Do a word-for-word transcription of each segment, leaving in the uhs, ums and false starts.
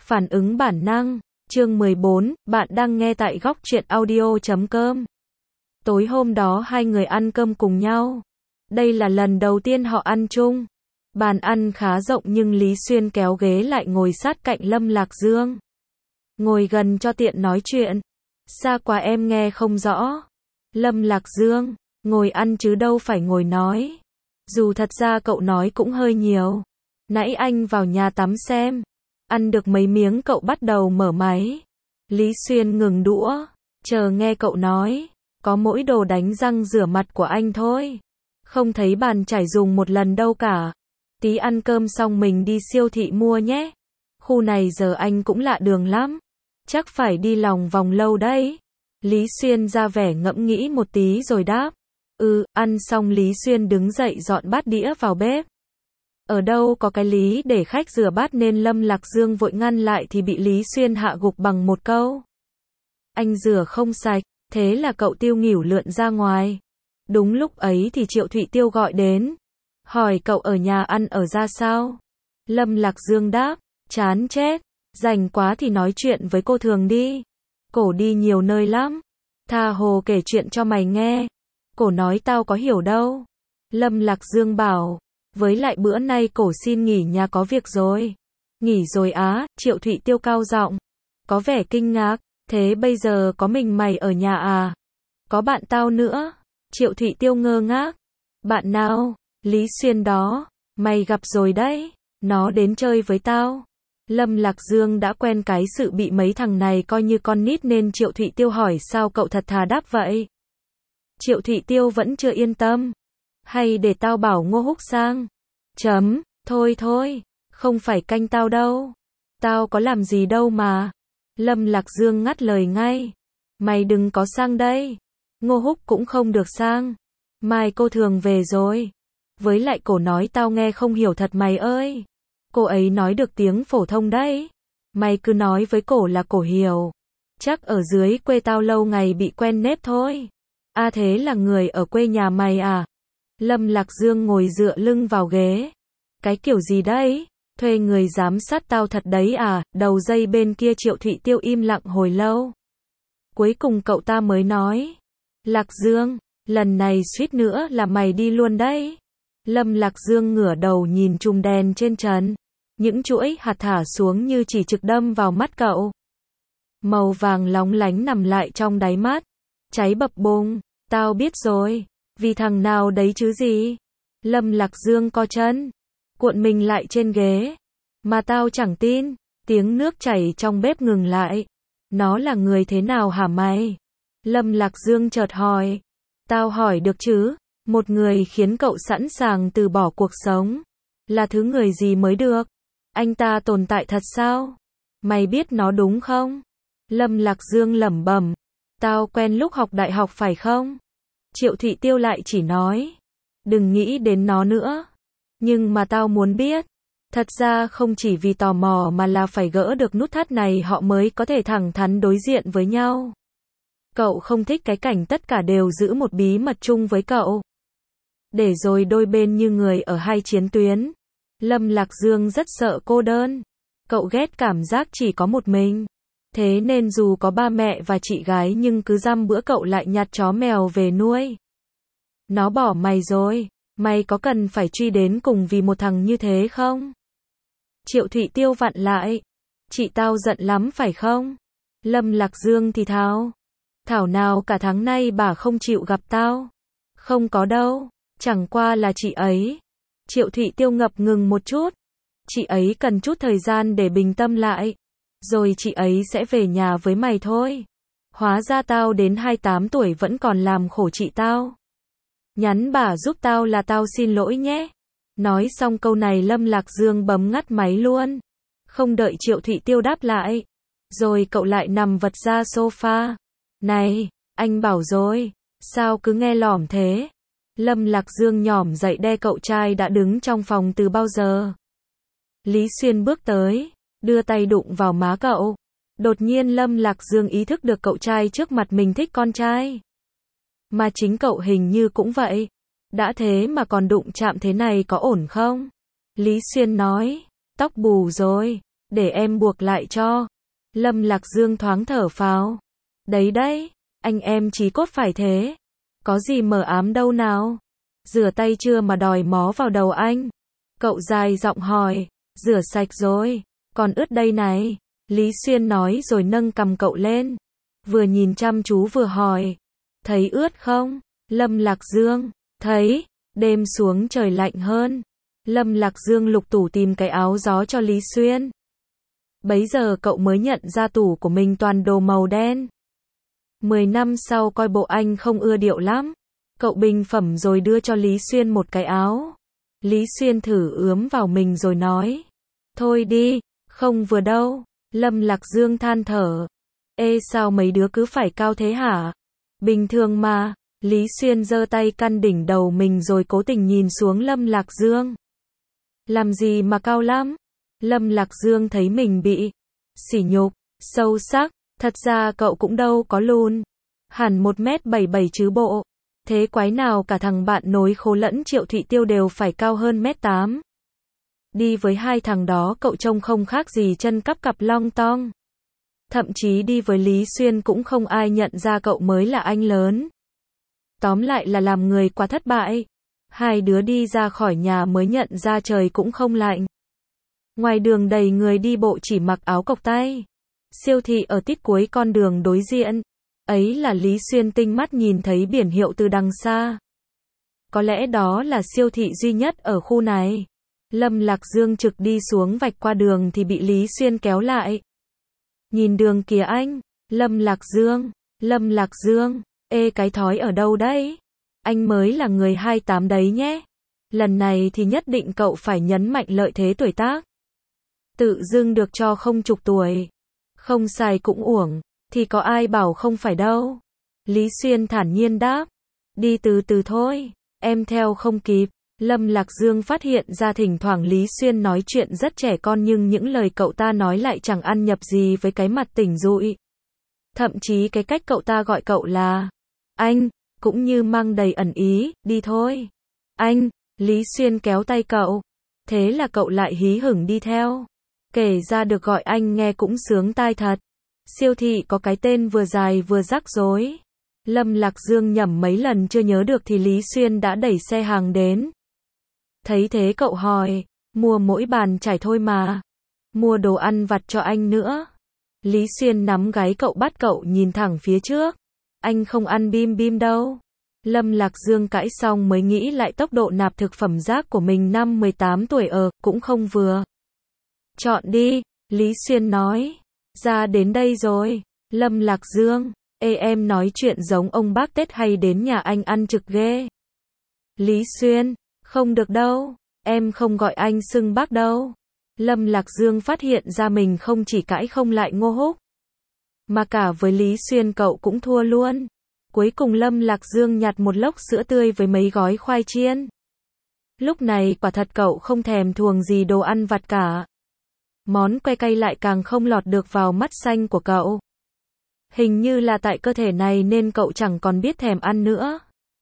Phản ứng bản năng, chương mười bốn, bạn đang nghe tại góc truyện audio chấm com. Tối hôm đó hai người ăn cơm cùng nhau. Đây là lần đầu tiên họ ăn chung. Bàn ăn khá rộng nhưng Lý Xuyên kéo ghế lại ngồi sát cạnh Lâm Lạc Dương. Ngồi gần cho tiện nói chuyện. Xa quá em nghe không rõ. Lâm Lạc Dương, ngồi ăn chứ đâu phải ngồi nói. Dù thật ra cậu nói cũng hơi nhiều. Nãy anh vào nhà tắm xem. Ăn được mấy miếng cậu bắt đầu mở máy. Lý Xuyên ngừng đũa, chờ nghe cậu nói. Có mỗi đồ đánh răng rửa mặt của anh thôi. Không thấy bàn chải dùng một lần đâu cả. Tí ăn cơm xong mình đi siêu thị mua nhé. Khu này giờ anh cũng lạ đường lắm. Chắc phải đi lòng vòng lâu đấy. Lý Xuyên ra vẻ ngẫm nghĩ một tí rồi đáp. Ừ, ăn xong Lý Xuyên đứng dậy dọn bát đĩa vào bếp. Ở đâu có cái lý để khách rửa bát nên Lâm Lạc Dương vội ngăn lại thì bị Lý Xuyên hạ gục bằng một câu. Anh rửa không sạch, thế là cậu tiêu nghỉu lượn ra ngoài. Đúng lúc ấy thì Triệu Thụy Tiêu gọi đến. Hỏi cậu ở nhà ăn ở ra sao? Lâm Lạc Dương đáp, chán chết, rảnh quá thì nói chuyện với cô Thường đi. Cổ đi nhiều nơi lắm. Tha hồ kể chuyện cho mày nghe. Cổ nói tao có hiểu đâu. Lâm Lạc Dương bảo. Với lại bữa nay cổ xin nghỉ nhà có việc rồi. Nghỉ rồi á, Triệu Thụy Tiêu cao giọng. Có vẻ kinh ngạc, thế bây giờ có mình mày ở nhà à? Có bạn tao nữa. Triệu Thụy Tiêu ngơ ngác. Bạn nào? Lý Xuyên đó. Mày gặp rồi đấy. Nó đến chơi với tao. Lâm Lạc Dương đã quen cái sự bị mấy thằng này coi như con nít nên Triệu Thụy Tiêu hỏi sao cậu thật thà đáp vậy. Triệu Thụy Tiêu vẫn chưa yên tâm. Hay để tao bảo Ngô Húc sang. Chấm, thôi thôi, không phải canh tao đâu. Tao có làm gì đâu mà. Lâm Lạc Dương ngắt lời ngay. Mày đừng có sang đây. Ngô Húc cũng không được sang. Mai cô Thường về rồi. Với lại cổ nói tao nghe không hiểu thật mày ơi. Cô ấy nói được tiếng phổ thông đấy. Mày cứ nói với cổ là cổ hiểu. Chắc ở dưới quê tao lâu ngày bị quen nếp thôi. À thế là người ở quê nhà mày à? Lâm Lạc Dương ngồi dựa lưng vào ghế. Cái kiểu gì đấy? Thuê người giám sát tao thật đấy à? Đầu dây bên kia Triệu Thụy Tiêu im lặng hồi lâu. Cuối cùng cậu ta mới nói. Lạc Dương, lần này suýt nữa là mày đi luôn đấy. Lâm Lạc Dương ngửa đầu nhìn chùm đèn trên trần. Những chuỗi hạt thả xuống như chỉ trực đâm vào mắt cậu. Màu vàng lóng lánh nằm lại trong đáy mắt. Cháy bập bùng. Tao biết rồi. Vì thằng nào đấy chứ gì? Lâm Lạc Dương co chân. Cuộn mình lại trên ghế. Mà tao chẳng tin. Tiếng nước chảy trong bếp ngừng lại. Nó là người thế nào hả mày? Lâm Lạc Dương chợt hỏi. Tao hỏi được chứ? Một người khiến cậu sẵn sàng từ bỏ cuộc sống. Là thứ người gì mới được? Anh ta tồn tại thật sao? Mày biết nó đúng không? Lâm Lạc Dương lẩm bẩm. Tao quen lúc học đại học phải không? Triệu Thụy Tiêu lại chỉ nói. Đừng nghĩ đến nó nữa. Nhưng mà tao muốn biết. Thật ra không chỉ vì tò mò mà là phải gỡ được nút thắt này họ mới có thể thẳng thắn đối diện với nhau. Cậu không thích cái cảnh tất cả đều giữ một bí mật chung với cậu. Để rồi đôi bên như người ở hai chiến tuyến. Lâm Lạc Dương rất sợ cô đơn. Cậu ghét cảm giác chỉ có một mình. Thế nên dù có ba mẹ và chị gái nhưng cứ dăm bữa cậu lại nhặt chó mèo về nuôi. Nó bỏ mày rồi. Mày có cần phải truy đến cùng vì một thằng như thế không? Triệu Thụy Tiêu vặn lại. Chị tao giận lắm phải không? Lâm Lạc Dương thì thào. Thảo nào cả tháng nay bà không chịu gặp tao. Không có đâu. Chẳng qua là chị ấy. Triệu Thụy Tiêu ngập ngừng một chút. Chị ấy cần chút thời gian để bình tâm lại. Rồi chị ấy sẽ về nhà với mày thôi. Hóa ra tao đến hai mươi tám tuổi vẫn còn làm khổ chị tao. Nhắn bà giúp tao là tao xin lỗi nhé. Nói xong câu này Lâm Lạc Dương bấm ngắt máy luôn. Không đợi Triệu Thụy Tiêu đáp lại. Rồi cậu lại nằm vật ra sofa. Này, anh bảo rồi. Sao cứ nghe lỏm thế? Lâm Lạc Dương nhỏm dậy đe cậu trai đã đứng trong phòng từ bao giờ. Lý Xuyên bước tới. Đưa tay đụng vào má cậu. Đột nhiên Lâm Lạc Dương ý thức được cậu trai trước mặt mình thích con trai. Mà chính cậu hình như cũng vậy. Đã thế mà còn đụng chạm thế này có ổn không? Lý Xuyên nói. Tóc bù rồi. để em buộc lại cho. Lâm Lạc Dương thoáng thở phào. Đấy đấy, anh em chí cốt phải thế. Có gì mờ ám đâu nào. Rửa tay chưa mà đòi mó vào đầu anh. Cậu dài giọng hỏi. Rửa sạch rồi, còn ướt đây này. Lý Xuyên nói rồi nâng cằm cậu lên. Vừa nhìn chăm chú vừa hỏi. Thấy ướt không? Lâm Lạc Dương. Thấy. Đêm xuống trời lạnh hơn. Lâm Lạc Dương lục tủ tìm cái áo gió cho Lý Xuyên. Bấy giờ cậu mới nhận ra tủ của mình toàn đồ màu đen. Mười năm sau coi bộ anh không ưa điệu lắm. Cậu bình phẩm rồi đưa cho Lý Xuyên một cái áo. Lý Xuyên thử ướm vào mình rồi nói. Thôi đi, không vừa đâu. Lâm Lạc Dương than thở. Ê sao mấy đứa cứ phải cao thế hả? Bình thường mà. Lý Xuyên giơ tay căn đỉnh đầu mình rồi cố tình nhìn xuống Lâm Lạc Dương. Làm gì mà cao lắm? Lâm Lạc Dương thấy mình bị sỉ nhục, sâu sắc. Thật ra cậu cũng đâu có lùn. Hẳn một mét bảy bảy chứ bộ. Thế quái nào cả thằng bạn nối khố lẫn Triệu Thụy Tiêu đều phải cao hơn mét tám. Đi với hai thằng đó cậu trông không khác gì chân cắp cặp long tong. Thậm chí đi với Lý Xuyên cũng không ai nhận ra cậu mới là anh lớn. Tóm lại là làm người quá thất bại. Hai đứa đi ra khỏi nhà mới nhận ra trời cũng không lạnh. Ngoài đường đầy người đi bộ chỉ mặc áo cộc tay. Siêu thị ở tít cuối con đường đối diện. Ấy là Lý Xuyên tinh mắt nhìn thấy biển hiệu từ đằng xa. Có lẽ đó là siêu thị duy nhất ở khu này. Lâm Lạc Dương trực đi xuống vạch qua đường thì bị Lý Xuyên kéo lại. Nhìn đường kìa anh. Lâm Lạc Dương. Lâm Lạc Dương. Ê cái thói ở đâu đấy? Anh mới là người hai tám đấy nhé. Lần này thì nhất định cậu phải nhấn mạnh lợi thế tuổi tác. Tự dưng được cho không chục tuổi. Không xài cũng uổng. Thì có ai bảo không phải đâu. Lý Xuyên thản nhiên đáp. Đi từ từ thôi. Em theo không kịp. Lâm Lạc Dương phát hiện ra thỉnh thoảng Lý Xuyên nói chuyện rất trẻ con nhưng những lời cậu ta nói lại chẳng ăn nhập gì với cái mặt tỉnh rụi. Thậm chí cái cách cậu ta gọi cậu là anh, cũng như mang đầy ẩn ý, đi thôi. Anh, Lý Xuyên kéo tay cậu. Thế là cậu lại hí hửng đi theo. Kể ra được gọi anh nghe cũng sướng tai thật. Siêu thị có cái tên vừa dài vừa rắc rối. Lâm Lạc Dương nhẩm mấy lần chưa nhớ được thì Lý Xuyên đã đẩy xe hàng đến. Thấy thế cậu hỏi, mua mỗi bàn chải thôi mà. Mua đồ ăn vặt cho anh nữa. Lý Xuyên nắm gáy cậu bắt cậu nhìn thẳng phía trước. Anh không ăn bim bim đâu. Lâm Lạc Dương cãi xong mới nghĩ lại tốc độ nạp thực phẩm rác của mình năm mười tám tuổi ở, cũng không vừa. Chọn đi, Lý Xuyên nói. Ra đến đây rồi. Lâm Lạc Dương. Ê em nói chuyện giống ông bác Tết hay đến nhà anh ăn trực ghê. Lý Xuyên. Không được đâu. Em không gọi anh xưng bác đâu. Lâm Lạc Dương phát hiện ra mình không chỉ cãi không lại Ngô Húc. Mà cả với Lý Xuyên cậu cũng thua luôn. Cuối cùng Lâm Lạc Dương nhặt một lốc sữa tươi với mấy gói khoai chiên. Lúc này quả thật cậu không thèm thuồng gì đồ ăn vặt cả. Món que cay lại càng không lọt được vào mắt xanh của cậu. Hình như là tại cơ thể này nên cậu chẳng còn biết thèm ăn nữa.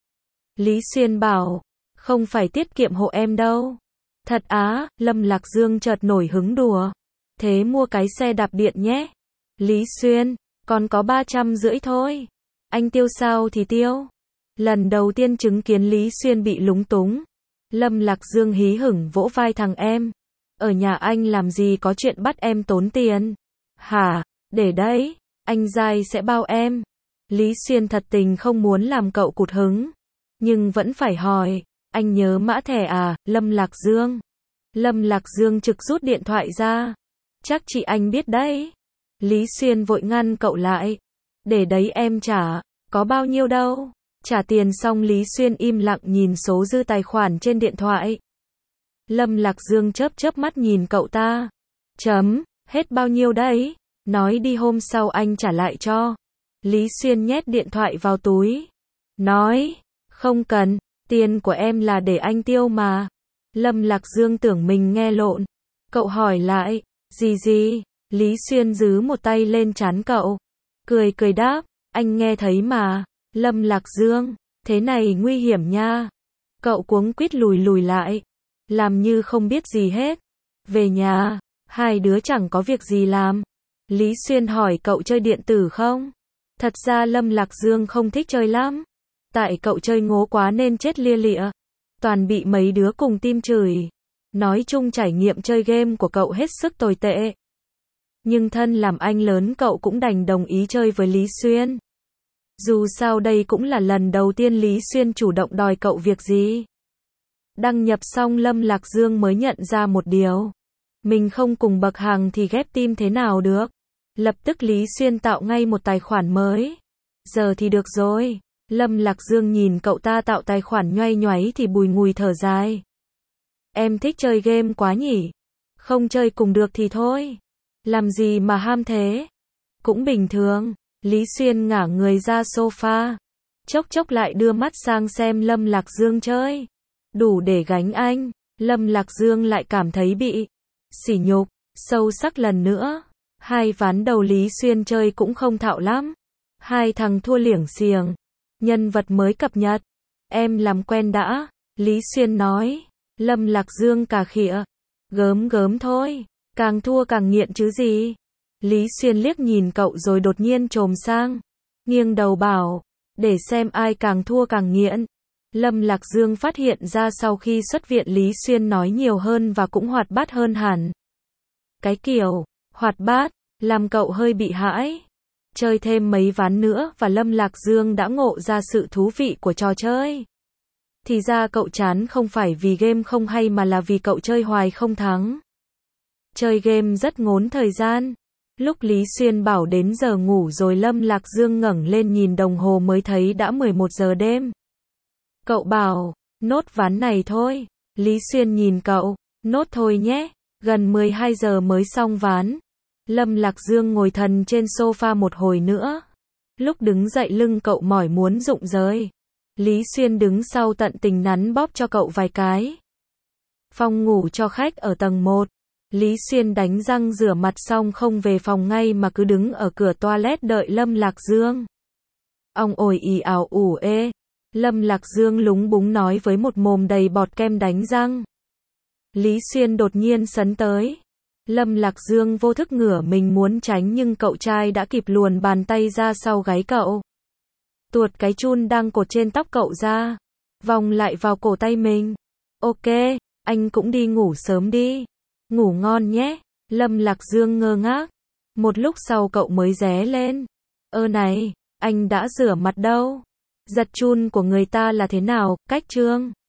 Lý Xuyên bảo, không phải tiết kiệm hộ em đâu. Thật á, Lâm Lạc Dương chợt nổi hứng đùa. Thế mua cái xe đạp điện nhé. Lý Xuyên, còn có ba trăm rưỡi thôi. Anh tiêu sao thì tiêu. Lần đầu tiên chứng kiến Lý Xuyên bị lúng túng. Lâm Lạc Dương hí hửng vỗ vai thằng em. Ở nhà anh làm gì có chuyện bắt em tốn tiền. Hả, để đấy, anh dai sẽ bao em. Lý Xuyên thật tình không muốn làm cậu cụt hứng. Nhưng vẫn phải hỏi, anh nhớ mã thẻ à, Lâm Lạc Dương. Lâm Lạc Dương trực rút điện thoại ra. Chắc chị anh biết đấy. Lý Xuyên vội ngăn cậu lại. Để đấy em trả, có bao nhiêu đâu. Trả tiền xong Lý Xuyên im lặng nhìn số dư tài khoản trên điện thoại. Lâm Lạc Dương chớp chớp mắt nhìn cậu ta. Chấm, hết bao nhiêu đấy? Nói đi hôm sau anh trả lại cho. Lý Xuyên nhét điện thoại vào túi. Nói, không cần, tiền của em là để anh tiêu mà. Lâm Lạc Dương tưởng mình nghe lộn. Cậu hỏi lại, gì gì? Lý Xuyên giữ một tay lên trán cậu. Cười cười đáp, anh nghe thấy mà. Lâm Lạc Dương, thế này nguy hiểm nha. Cậu cuống quýt lùi lùi lại. Làm như không biết gì hết. Về nhà, Hai đứa chẳng có việc gì làm. Lý Xuyên hỏi cậu chơi điện tử không? Thật ra Lâm Lạc Dương không thích chơi lắm. Tại cậu chơi ngố quá nên chết lia lịa. Toàn bị mấy đứa cùng team chửi. Nói chung trải nghiệm chơi game của cậu hết sức tồi tệ. Nhưng thân làm anh lớn cậu cũng đành đồng ý chơi với Lý Xuyên. Dù sao đây cũng là lần đầu tiên Lý Xuyên chủ động đòi cậu việc gì. Đăng nhập xong Lâm Lạc Dương mới nhận ra một điều. Mình không cùng bậc hàng thì ghép team thế nào được. Lập tức Lý Xuyên tạo ngay một tài khoản mới. Giờ thì được rồi. Lâm Lạc Dương nhìn cậu ta tạo tài khoản nhoay nhoáy thì bùi ngùi thở dài. Em thích chơi game quá nhỉ. Không chơi cùng được thì thôi. Làm gì mà ham thế. Cũng bình thường. Lý Xuyên ngả người ra sofa. Chốc chốc lại đưa mắt sang xem Lâm Lạc Dương chơi. Đủ để gánh anh. Lâm Lạc Dương lại cảm thấy bị sỉ nhục sâu sắc lần nữa. Hai ván đầu Lý Xuyên chơi cũng không thạo lắm. Hai thằng thua liểng xiềng. Nhân vật mới cập nhật. Em làm quen đã. Lý Xuyên nói. Lâm Lạc Dương cà khịa. Gớm gớm thôi. Càng thua càng nghiện chứ gì. Lý Xuyên liếc nhìn cậu rồi đột nhiên chồm sang. Nghiêng đầu bảo. Để xem ai càng thua càng nghiện. Lâm Lạc Dương phát hiện ra sau khi xuất viện Lý Xuyên nói nhiều hơn và cũng hoạt bát hơn hẳn. Cái kiểu hoạt bát làm cậu hơi bị hãi. Chơi thêm mấy ván nữa và Lâm Lạc Dương đã ngộ ra sự thú vị của trò chơi. Thì ra cậu chán không phải vì game không hay mà là vì cậu chơi hoài không thắng. Chơi game rất ngốn thời gian. Lúc Lý Xuyên bảo đến giờ ngủ rồi Lâm Lạc Dương ngẩng lên nhìn đồng hồ mới thấy đã mười một giờ đêm. Cậu bảo, nốt ván này thôi. Lý Xuyên nhìn cậu, nốt thôi nhé. Gần mười hai giờ mới xong ván. Lâm Lạc Dương ngồi thần trên sofa một hồi nữa. Lúc đứng dậy lưng cậu mỏi muốn rụng rời. Lý Xuyên đứng sau tận tình nắn bóp cho cậu vài cái. Phòng ngủ cho khách ở tầng một. Lý Xuyên đánh răng rửa mặt xong không về phòng ngay mà cứ đứng ở cửa toilet đợi Lâm Lạc Dương. Ông ồi ì ào ủ ê. Lâm Lạc Dương lúng búng nói với một mồm đầy bọt kem đánh răng. Lý Xuyên đột nhiên sấn tới. Lâm Lạc Dương vô thức ngửa mình muốn tránh nhưng cậu trai đã kịp luồn bàn tay ra sau gáy cậu. Tuột cái chun đang cột trên tóc cậu ra. Vòng lại vào cổ tay mình. Ok, anh cũng đi ngủ sớm đi. Ngủ ngon nhé. Lâm Lạc Dương ngơ ngác. Một lúc sau cậu mới ré lên. Ơ này, anh đã rửa mặt đâu? Giật chun của người ta là thế nào, cách trương?